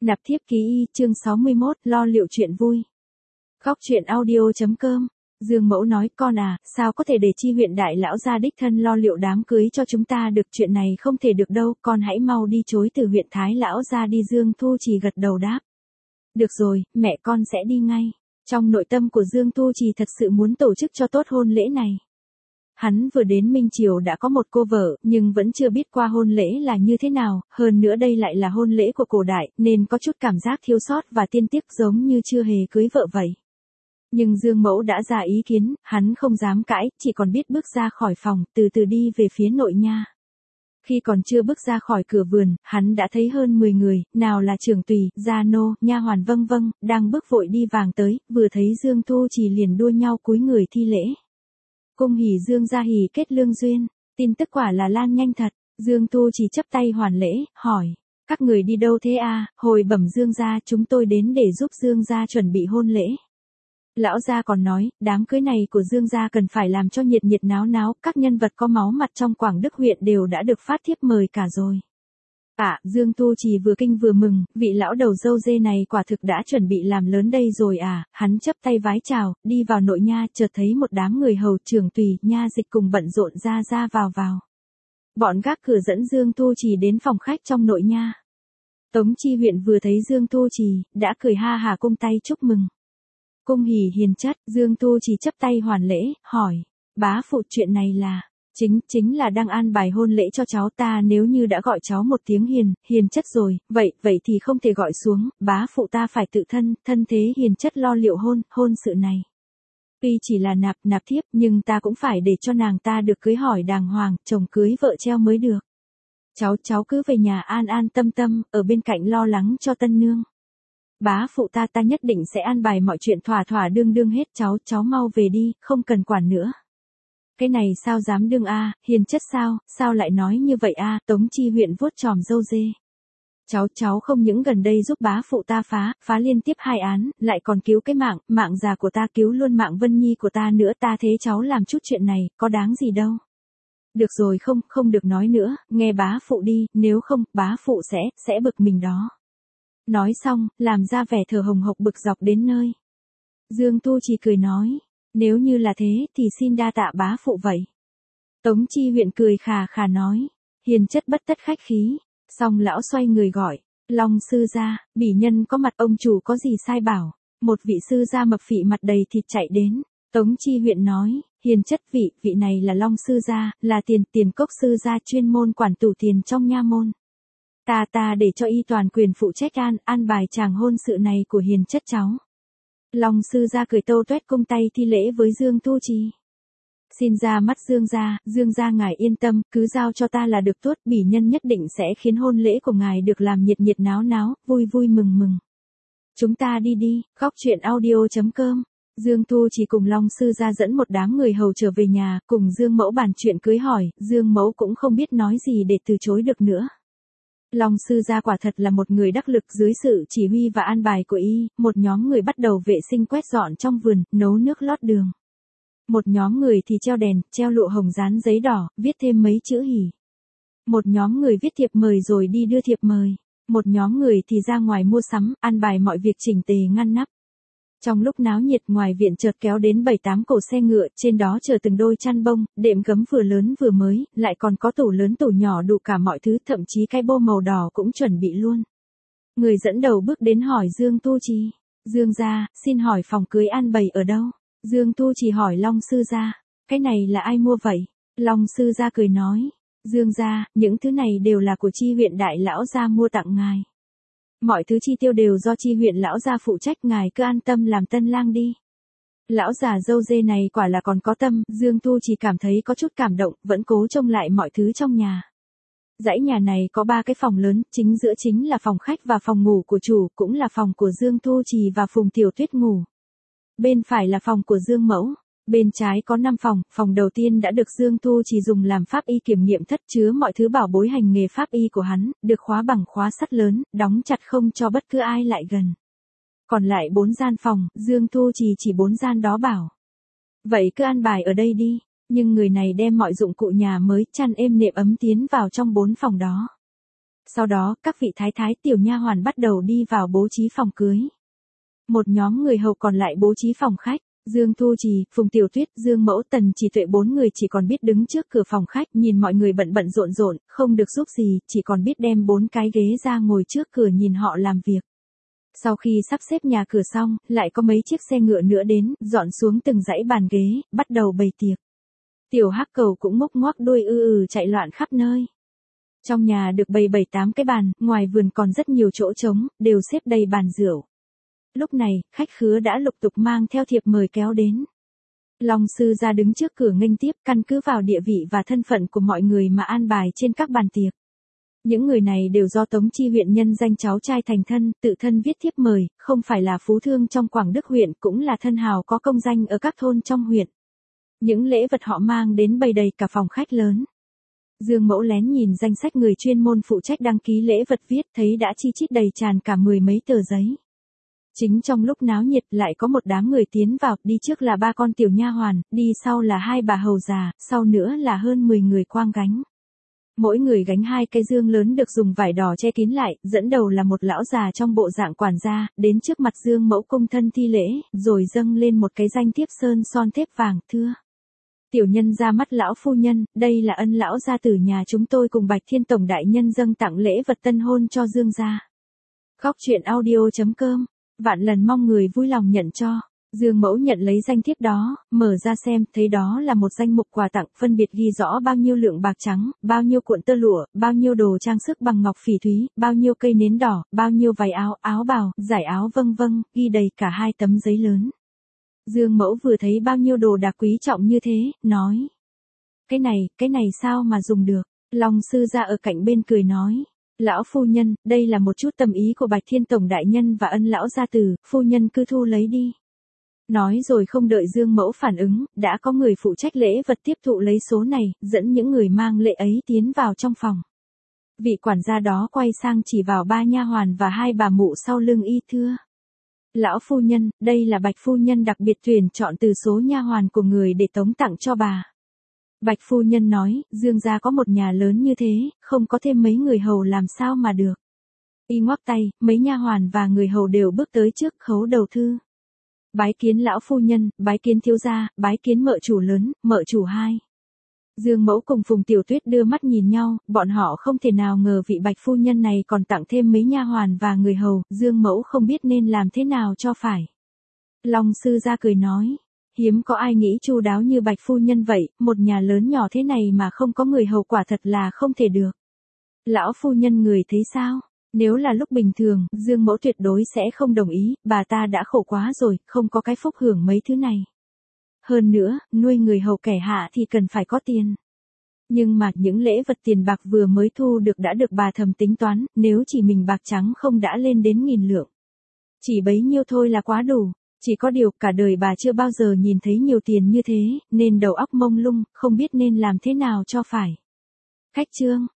Nạp thiếp ký y, chương 61, lo liệu chuyện vui. Góc truyện audio.com. Dương Mẫu nói, con à, sao có thể để Chi huyện đại lão gia đích thân lo liệu đám cưới cho chúng ta được, chuyện này không thể được đâu, con hãy mau đi chối từ huyện Thái lão gia đi. Dương Thu Trì gật đầu đáp. Được rồi, mẹ con sẽ đi ngay. Trong nội tâm của Dương Thu Trì thật sự muốn tổ chức cho tốt hôn lễ này. Hắn vừa đến Minh Triều đã có một cô vợ, nhưng vẫn chưa biết qua hôn lễ là như thế nào, hơn nữa đây lại là hôn lễ của cổ đại, nên có chút cảm giác thiếu sót và tiên tiếc giống như chưa hề cưới vợ vậy. Nhưng Dương Mẫu đã ra ý kiến, hắn không dám cãi, chỉ còn biết bước ra khỏi phòng, từ từ đi về phía nội nha. Khi còn chưa bước ra khỏi cửa vườn, hắn đã thấy hơn 10 người, nào là trưởng tùy, gia nô, nha hoàn vâng vâng, đang bước vội đi vàng tới, vừa thấy Dương Thu Trì liền đua nhau cúi người thi lễ. Cung hỉ Dương gia hỉ kết lương duyên, tin tức quả là lan nhanh thật. Dương Thu Trì chắp tay hoàn lễ, hỏi, các người đi đâu thế à? Hồi bẩm Dương gia, chúng tôi đến để giúp Dương gia chuẩn bị hôn lễ. Lão gia còn nói, đám cưới này của Dương gia cần phải làm cho nhiệt nhiệt náo náo, các nhân vật có máu mặt trong Quảng Đức huyện đều đã được phát thiếp mời cả rồi. Dương Thu Trì vừa kinh vừa mừng, vị lão đầu râu dê này quả thực đã chuẩn bị làm lớn đây rồi à, hắn chấp tay vái chào, đi vào nội nha, chợt thấy một đám người hầu, trưởng tùy, nha dịch cùng bận rộn ra vào. Bọn gác cửa dẫn Dương Thu Trì đến phòng khách trong nội nha. Tống Chi huyện vừa thấy Dương Thu Trì, đã cười ha hả cung tay chúc mừng. Cung hỉ hiền chất, Dương Thu Trì chấp tay hoàn lễ, hỏi, bá phụ chuyện này là... Chính là đang an bài hôn lễ cho cháu ta, nếu như đã gọi cháu một tiếng hiền chất rồi, vậy thì không thể gọi xuống, bá phụ ta phải tự thân thế hiền chất lo liệu hôn sự này. Tuy chỉ là nạp thiếp, nhưng ta cũng phải để cho nàng ta được cưới hỏi đàng hoàng, chồng cưới vợ treo mới được. Cháu cứ về nhà an tâm, ở bên cạnh lo lắng cho tân nương. Bá phụ ta nhất định sẽ an bài mọi chuyện thỏa đương hết, cháu mau về đi, không cần quản nữa. Cái này sao dám đương hiền chất sao lại nói như vậy Tống Chi huyện vuốt chòm râu dê. Cháu không những gần đây giúp bá phụ ta phá liên tiếp 2 án, lại còn cứu cái mạng già của ta, cứu luôn mạng Vân Nhi của ta nữa, ta thế cháu làm chút chuyện này, có đáng gì đâu. Được rồi, không được nói nữa, nghe bá phụ đi, nếu không, bá phụ sẽ bực mình đó. Nói xong, làm ra vẻ thở hồng hộc bực dọc đến nơi. Dương Thu Trì cười nói, nếu như là thế thì xin đa tạ bá phụ vậy. Tống Chi huyện cười khà nói, hiền chất bất tất khách khí. Xong lão xoay người gọi, Long sư gia, bỉ nhân có mặt, ông chủ có gì sai bảo. Một vị sư gia mập phị mặt đầy thịt chạy đến. Tống Chi huyện nói, hiền chất, vị này là Long sư gia, là tiền cốc sư gia chuyên môn quản tủ tiền trong nha môn. Ta để cho y toàn quyền phụ trách an bài chàng hôn sự này của hiền chất cháu. Long sư gia cười tô toét cung tay thi lễ với Dương Thu Trì. Xin ra mắt Dương gia ngài yên tâm, cứ giao cho ta là được tốt, bỉ nhân nhất định sẽ khiến hôn lễ của ngài được làm nhiệt náo, vui mừng. Chúng ta đi, góc truyện audio.com. Dương Thu Trì cùng Long sư gia dẫn một đám người hầu trở về nhà, cùng Dương Mẫu bàn chuyện cưới hỏi, Dương Mẫu cũng không biết nói gì để từ chối được nữa. Long sư gia quả thật là một người đắc lực, dưới sự chỉ huy và an bài của y, một nhóm người bắt đầu vệ sinh quét dọn trong vườn, nấu nước lót đường. Một nhóm người thì treo đèn, treo lụa hồng dán giấy đỏ, viết thêm mấy chữ hỉ. Một nhóm người viết thiệp mời rồi đi đưa thiệp mời. Một nhóm người thì ra ngoài mua sắm, an bài mọi việc chỉnh tề ngăn nắp. Trong lúc náo nhiệt, ngoài viện chợt kéo đến 7-8 cỗ xe ngựa, trên đó chở từng đôi chăn bông, đệm gấm vừa lớn vừa mới, lại còn có tủ lớn tủ nhỏ đủ cả mọi thứ, thậm chí cái bô màu đỏ cũng chuẩn bị luôn. Người dẫn đầu bước đến hỏi Dương Thu Trì, Dương gia, xin hỏi phòng cưới an bày ở đâu? Dương Thu Trì hỏi Long sư gia, cái này là ai mua vậy? Long sư gia cười nói, Dương gia, những thứ này đều là của Chi huyện đại lão gia mua tặng ngài. Mọi thứ chi tiêu đều do Chi huyện lão gia phụ trách, ngài cứ an tâm làm tân lang đi. Lão già râu dê này quả là còn có tâm, Dương Thu Trì cảm thấy có chút cảm động, vẫn cố trông lại mọi thứ trong nhà. Dãy nhà này có 3 cái phòng lớn, chính giữa chính là phòng khách và phòng ngủ của chủ, cũng là phòng của Dương Thu Trì và Phùng Tiểu Tuyết ngủ. Bên phải là phòng của Dương Mẫu. Bên trái có 5 phòng, phòng đầu tiên đã được Dương Thu Trì dùng làm pháp y kiểm nghiệm thất, chứa mọi thứ bảo bối hành nghề pháp y của hắn, được khóa bằng khóa sắt lớn, đóng chặt không cho bất cứ ai lại gần. Còn lại 4 gian phòng, Dương Thu Trì chỉ 4 gian đó bảo. Vậy cứ an bài ở đây đi, nhưng người này đem mọi dụng cụ nhà mới, chăn êm nệm ấm tiến vào trong 4 phòng đó. Sau đó, các vị thái thái tiểu nha hoàn bắt đầu đi vào bố trí phòng cưới. Một nhóm người hầu còn lại bố trí phòng khách. Dương Thu Trì, Phùng Tiểu Tuyết, Dương Mẫu, Tần Chỉ Tuệ 4 người chỉ còn biết đứng trước cửa phòng khách nhìn mọi người bận bận rộn rộn, không được giúp gì, chỉ còn biết đem 4 cái ghế ra ngồi trước cửa nhìn họ làm việc. Sau khi sắp xếp nhà cửa xong, lại có mấy chiếc xe ngựa nữa đến, dọn xuống từng dãy bàn ghế, bắt đầu bày tiệc. Tiểu Hắc Cầu cũng ngốc ngoác đuôi chạy loạn khắp nơi. Trong nhà được bày 7-8 cái bàn, ngoài vườn còn rất nhiều chỗ trống, đều xếp đầy bàn rượu. Lúc này, khách khứa đã lục tục mang theo thiệp mời kéo đến. Long sư ra đứng trước cửa nghênh tiếp, căn cứ vào địa vị và thân phận của mọi người mà an bài trên các bàn tiệc. Những người này đều do Tống Chi huyện nhân danh cháu trai thành thân, tự thân viết thiếp mời, không phải là phú thương trong Quảng Đức huyện, cũng là thân hào có công danh ở các thôn trong huyện. Những lễ vật họ mang đến bày đầy cả phòng khách lớn. Dương Mẫu lén nhìn danh sách người chuyên môn phụ trách đăng ký lễ vật viết, thấy đã chi chít đầy tràn cả 10 mấy tờ giấy. Chính trong lúc náo nhiệt lại có một đám người tiến vào, đi trước là 3 con tiểu nha hoàn, đi sau là 2 bà hầu già, sau nữa là hơn 10 người quang gánh. Mỗi người gánh 2 cái dương lớn được dùng vải đỏ che kín lại, dẫn đầu là một lão già trong bộ dạng quản gia, đến trước mặt Dương Mẫu cung thân thi lễ, rồi dâng lên một cái danh thiếp sơn son thép vàng, thưa. Tiểu nhân ra mắt lão phu nhân, đây là ân lão gia tử nhà chúng tôi cùng Bạch Thiên Tổng đại nhân dâng tặng lễ vật tân hôn cho Dương gia. Khóc chuyện audio.com, vạn lần mong người vui lòng nhận cho. Dương Mẫu nhận lấy danh thiếp đó, mở ra xem, thấy đó là một danh mục quà tặng, phân biệt ghi rõ bao nhiêu lượng bạc trắng, bao nhiêu cuộn tơ lụa, bao nhiêu đồ trang sức bằng ngọc phỉ thúy, bao nhiêu cây nến đỏ, bao nhiêu váy áo, áo bào, giải áo vân, ghi đầy cả 2 tấm giấy lớn. Dương Mẫu vừa thấy bao nhiêu đồ đạc quý trọng như thế, nói. Cái này sao mà dùng được? Long sư ra ở cạnh bên cười nói. Lão phu nhân, đây là một chút tâm ý của Bạch Thiên Tổng đại nhân và ân lão gia tử, phu nhân cứ thu lấy đi. Nói rồi không đợi Dương Mẫu phản ứng, đã có người phụ trách lễ vật tiếp thụ lấy số này, dẫn những người mang lễ ấy tiến vào trong phòng. Vị quản gia đó quay sang chỉ vào 3 nha hoàn và 2 bà mụ sau lưng y, thưa. Lão phu nhân, đây là Bạch phu nhân đặc biệt tuyển chọn từ số nha hoàn của người để tống tặng cho bà. Bạch phu nhân nói, Dương gia có một nhà lớn như thế, không có thêm mấy người hầu làm sao mà được. Y ngoắc tay, mấy nha hoàn và người hầu đều bước tới trước khấu đầu thư. Bái kiến lão phu nhân, bái kiến thiếu gia, bái kiến mợ chủ lớn, mợ chủ 2. Dương Mẫu cùng Phùng Tiểu Tuyết đưa mắt nhìn nhau, bọn họ không thể nào ngờ vị Bạch phu nhân này còn tặng thêm mấy nha hoàn và người hầu, Dương Mẫu không biết nên làm thế nào cho phải. Long sư ra cười nói, hiếm có ai nghĩ chu đáo như Bạch phu nhân vậy, một nhà lớn nhỏ thế này mà không có người hầu quả thật là không thể được. Lão phu nhân người thấy sao? Nếu là lúc bình thường, Dương Mẫu tuyệt đối sẽ không đồng ý, bà ta đã khổ quá rồi, không có cái phúc hưởng mấy thứ này. Hơn nữa, nuôi người hầu kẻ hạ thì cần phải có tiền. Nhưng mà những lễ vật tiền bạc vừa mới thu được đã được bà thầm tính toán, nếu chỉ mình bạc trắng không đã lên đến 1000 lượng. Chỉ bấy nhiêu thôi là quá đủ, chỉ có điều cả đời bà chưa bao giờ nhìn thấy nhiều tiền như thế, nên đầu óc mông lung, không biết nên làm thế nào cho phải. Khách trương.